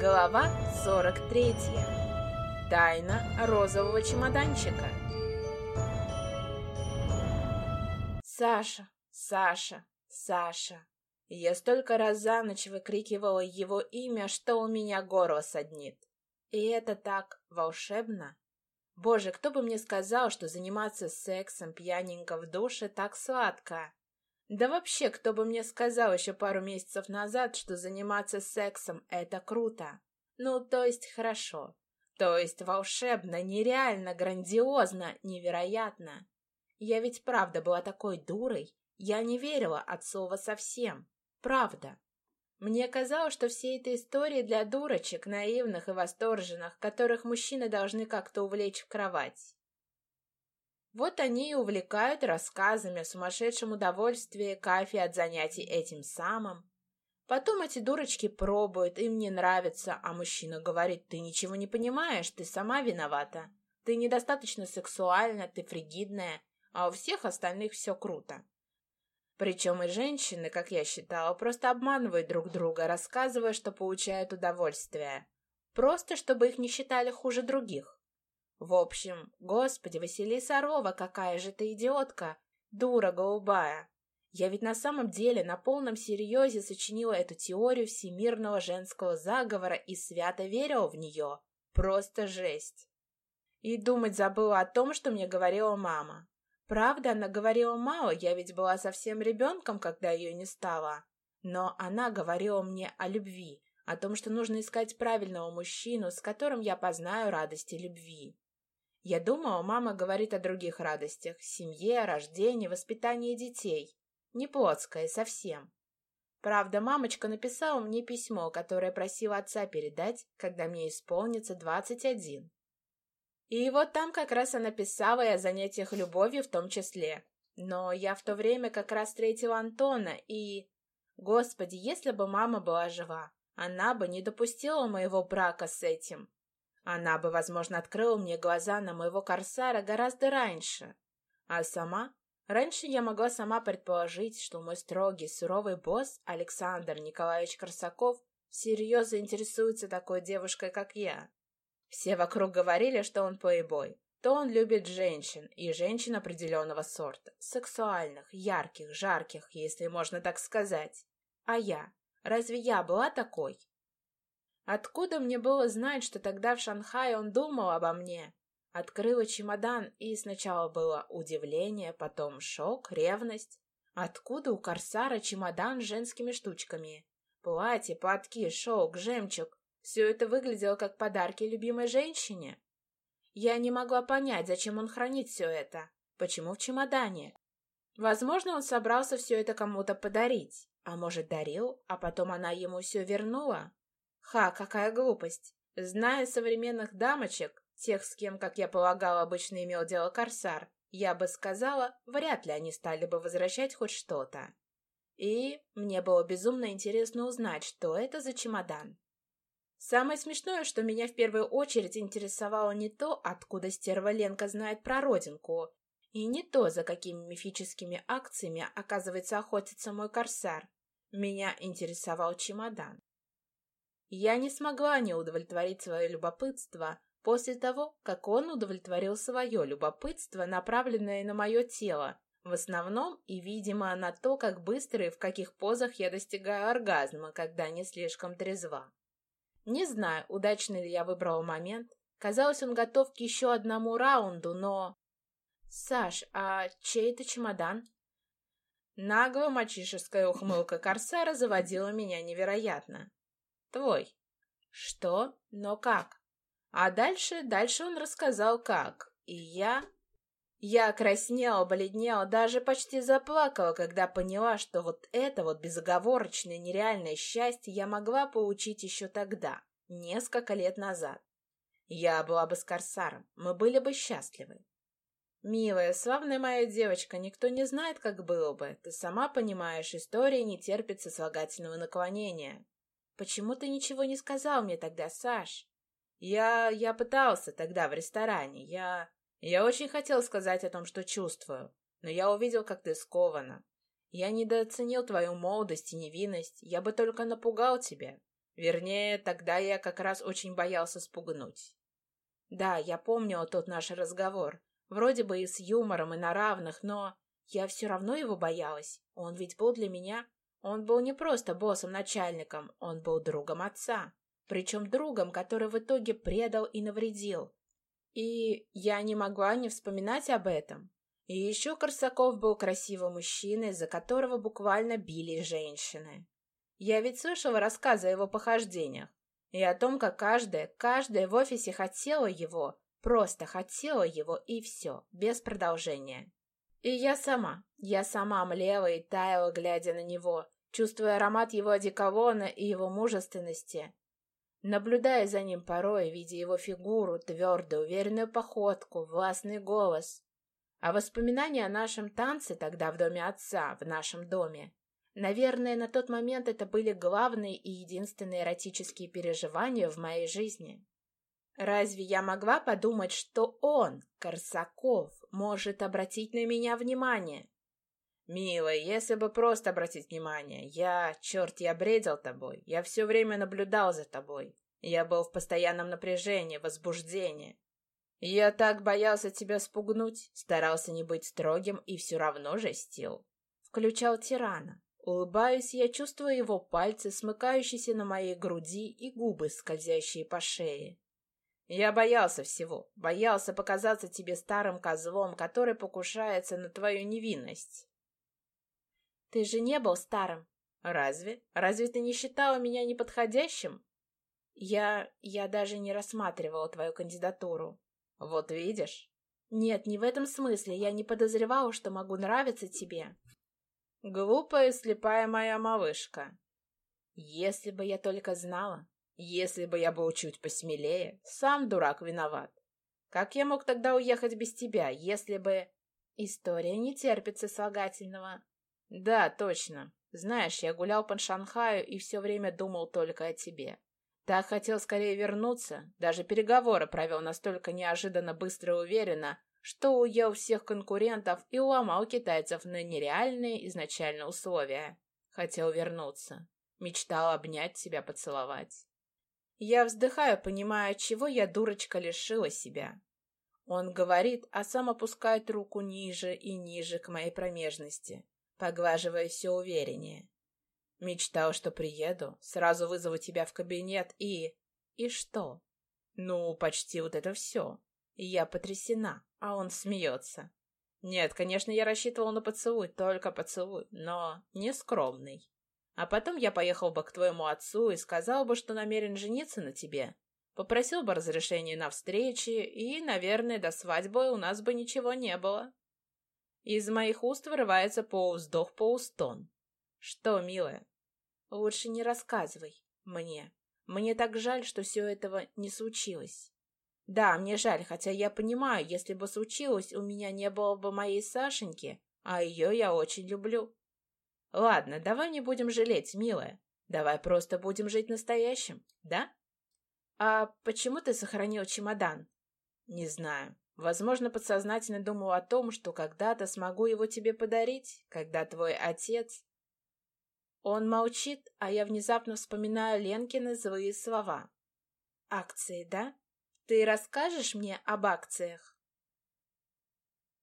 Глава 43. Тайна розового чемоданчика. Саша, Саша, Саша. Я столько раз за ночь выкрикивала его имя, что у меня горло саднит. И это так волшебно. Боже, кто бы мне сказал, что заниматься сексом пьяненько в душе так сладко? Да вообще, кто бы мне сказал еще пару месяцев назад, что заниматься сексом — это круто? Ну, то есть хорошо. То есть волшебно, нереально, грандиозно, невероятно. Я ведь правда была такой дурой. Я не верила от слова совсем. Правда. Мне казалось, что все эти истории для дурочек, наивных и восторженных, которых мужчины должны как-то увлечь в кровать. Вот они и увлекают рассказами о сумасшедшем удовольствии, кайфе от занятий этим самым. Потом эти дурочки пробуют, им не нравится, а мужчина говорит: ты ничего не понимаешь, ты сама виновата. Ты недостаточно сексуальна, ты фригидная, а у всех остальных все круто. Причем и женщины, как я считала, просто обманывают друг друга, рассказывая, что получают удовольствие. Просто чтобы их не считали хуже других. В общем, господи, Василиса Орова, какая же ты идиотка, дура голубая. Я ведь на самом деле на полном серьезе сочинила эту теорию всемирного женского заговора и свято верила в нее. Просто жесть. И думать забыла о том, что мне говорила мама. Правда, она говорила мало, я ведь была совсем ребенком, когда ее не стало. Но она говорила мне о любви, о том, что нужно искать правильного мужчину, с которым я познаю радости любви. Я думала, мама говорит о других радостях — семье, рождении, воспитании детей. Не плотское совсем. Правда, мамочка написала мне письмо, которое просила отца передать, когда мне исполнится 21. И вот там как раз она писала и о занятиях любовью в том числе. Но я в то время как раз встретила Антона и... Господи, если бы мама была жива, она бы не допустила моего брака с этим. Она бы, возможно, открыла мне глаза на моего корсара гораздо раньше. А сама... Раньше я могла сама предположить, что мой строгий, суровый босс Александр Николаевич Корсаков всерьез заинтересуется такой девушкой, как я. Все вокруг говорили, что он плейбой, то он любит женщин, и женщин определенного сорта, сексуальных, ярких, жарких, если можно так сказать. А я? Разве я была такой? Откуда мне было знать, что тогда в Шанхае он думал обо мне? Открыла чемодан, и сначала было удивление, потом шок, ревность. Откуда у корсара чемодан с женскими штучками? Платье, платки, шелк, жемчуг. Все это выглядело как подарки любимой женщине. Я не могла понять, зачем он хранит все это. Почему в чемодане? Возможно, он собрался все это кому-то подарить. А может, дарил, а потом она ему все вернула? Ха, какая глупость. Зная современных дамочек, тех, с кем, как я полагала, обычно имел дело корсар, я бы сказала, вряд ли они стали бы возвращать хоть что-то. И мне было безумно интересно узнать, что это за чемодан. Самое смешное, что меня в первую очередь интересовало не то, откуда стерва Ленка знает про родинку, и не то, за какими мифическими акциями, оказывается, охотится мой корсар. Меня интересовал чемодан. Я не смогла не удовлетворить свое любопытство после того, как он удовлетворил свое любопытство, направленное на мое тело, в основном и, видимо, на то, как быстро и в каких позах я достигаю оргазма, когда не слишком трезва. Не знаю, удачно ли я выбрала момент. Казалось, он готов к еще одному раунду, но... «Саш, а чей это чемодан?» Наглая мальчишеская ухмылка корсара заводила меня невероятно. «Твой». «Что? Но как?» А дальше он рассказал, как. И я... Я краснела, бледнела, даже почти заплакала, когда поняла, что вот это вот безоговорочное нереальное счастье я могла получить еще тогда, несколько лет назад. Я была бы с корсаром, мы были бы счастливы. Милая, славная моя девочка, никто не знает, как было бы. Ты сама понимаешь, история не терпит сослагательного наклонения. Почему ты ничего не сказал мне тогда, Саш? Я пытался тогда в ресторане, Я очень хотел сказать о том, что чувствую, но я увидел, как ты скована. Я недооценил твою молодость и невинность, я бы только напугал тебя. Вернее, тогда я как раз очень боялся спугнуть. Да, я помню тот наш разговор. Вроде бы и с юмором, и на равных, но я все равно его боялась. Он ведь был для меня... Он был не просто боссом-начальником, он был другом отца. Причем другом, который в итоге предал и навредил. И я не могла не вспоминать об этом. И еще Корсаков был красивым мужчиной, за которого буквально били женщины. Я ведь слышала рассказы о его похождениях. И о том, как каждая в офисе хотела его, просто хотела его и все, без продолжения. И я сама млела и таяла, глядя на него, чувствуя аромат его одеколона и его мужественности. Наблюдая за ним порой, видя его фигуру, твердую, уверенную походку, властный голос. А воспоминания о нашем танце тогда в доме отца, в нашем доме. Наверное, на тот момент это были главные и единственные эротические переживания в моей жизни. Разве я могла подумать, что он, Корсаков, может обратить на меня внимание? Милая, если бы просто обратить внимание, я бредил тобой, я все время наблюдал за тобой. Я был в постоянном напряжении, возбуждении. Я так боялся тебя спугнуть, старался не быть строгим и все равно жестил. Включал тирана. Улыбаюсь, я чувствую его пальцы, смыкающиеся на моей груди, и губы, скользящие по шее. Я боялся всего, боялся показаться тебе старым козлом, который покушается на твою невинность. Ты же не был старым. Разве? Разве ты не считала меня неподходящим? Я даже не рассматривала твою кандидатуру. Вот видишь? Нет, не в этом смысле. Я не подозревала, что могу нравиться тебе. Глупая и слепая моя малышка. Если бы я только знала, если бы я был чуть посмелее, сам дурак виноват. Как я мог тогда уехать без тебя, если бы... История не терпит сослагательного. Да, точно. Знаешь, я гулял по Шанхаю и все время думал только о тебе. Так хотел скорее вернуться, даже переговоры провел настолько неожиданно быстро и уверенно, что уел всех конкурентов и уломал китайцев на нереальные изначально условия. Хотел вернуться. Мечтал обнять тебя, поцеловать. Я вздыхаю, понимая, чего я, дурочка, лишила себя. Он говорит, а сам опускает руку ниже и ниже к моей промежности, поглаживая все увереннее. Мечтал, что приеду, сразу вызову тебя в кабинет и... И что? Ну, почти вот это все. Я потрясена, а он смеется. Нет, конечно, я рассчитывал на поцелуй, только поцелуй, но не скромный. А потом я поехал бы к твоему отцу и сказал бы, что намерен жениться на тебе. Попросил бы разрешения на встречи, и, наверное, до свадьбы у нас бы ничего не было. Из моих уст вырывается полувздох-полустон. Что, милая? Лучше не рассказывай мне. Мне так жаль, что все этого не случилось. Да, мне жаль, хотя я понимаю, если бы случилось, у меня не было бы моей Сашеньки, а ее я очень люблю. Ладно, давай не будем жалеть, милая. Давай просто будем жить настоящим, да? А почему ты сохранил чемодан? Не знаю. Возможно, подсознательно думал о том, что когда-то смогу его тебе подарить, когда твой отец... Он молчит, а я внезапно вспоминаю Ленкины злые слова. Акции, да? Ты расскажешь мне об акциях?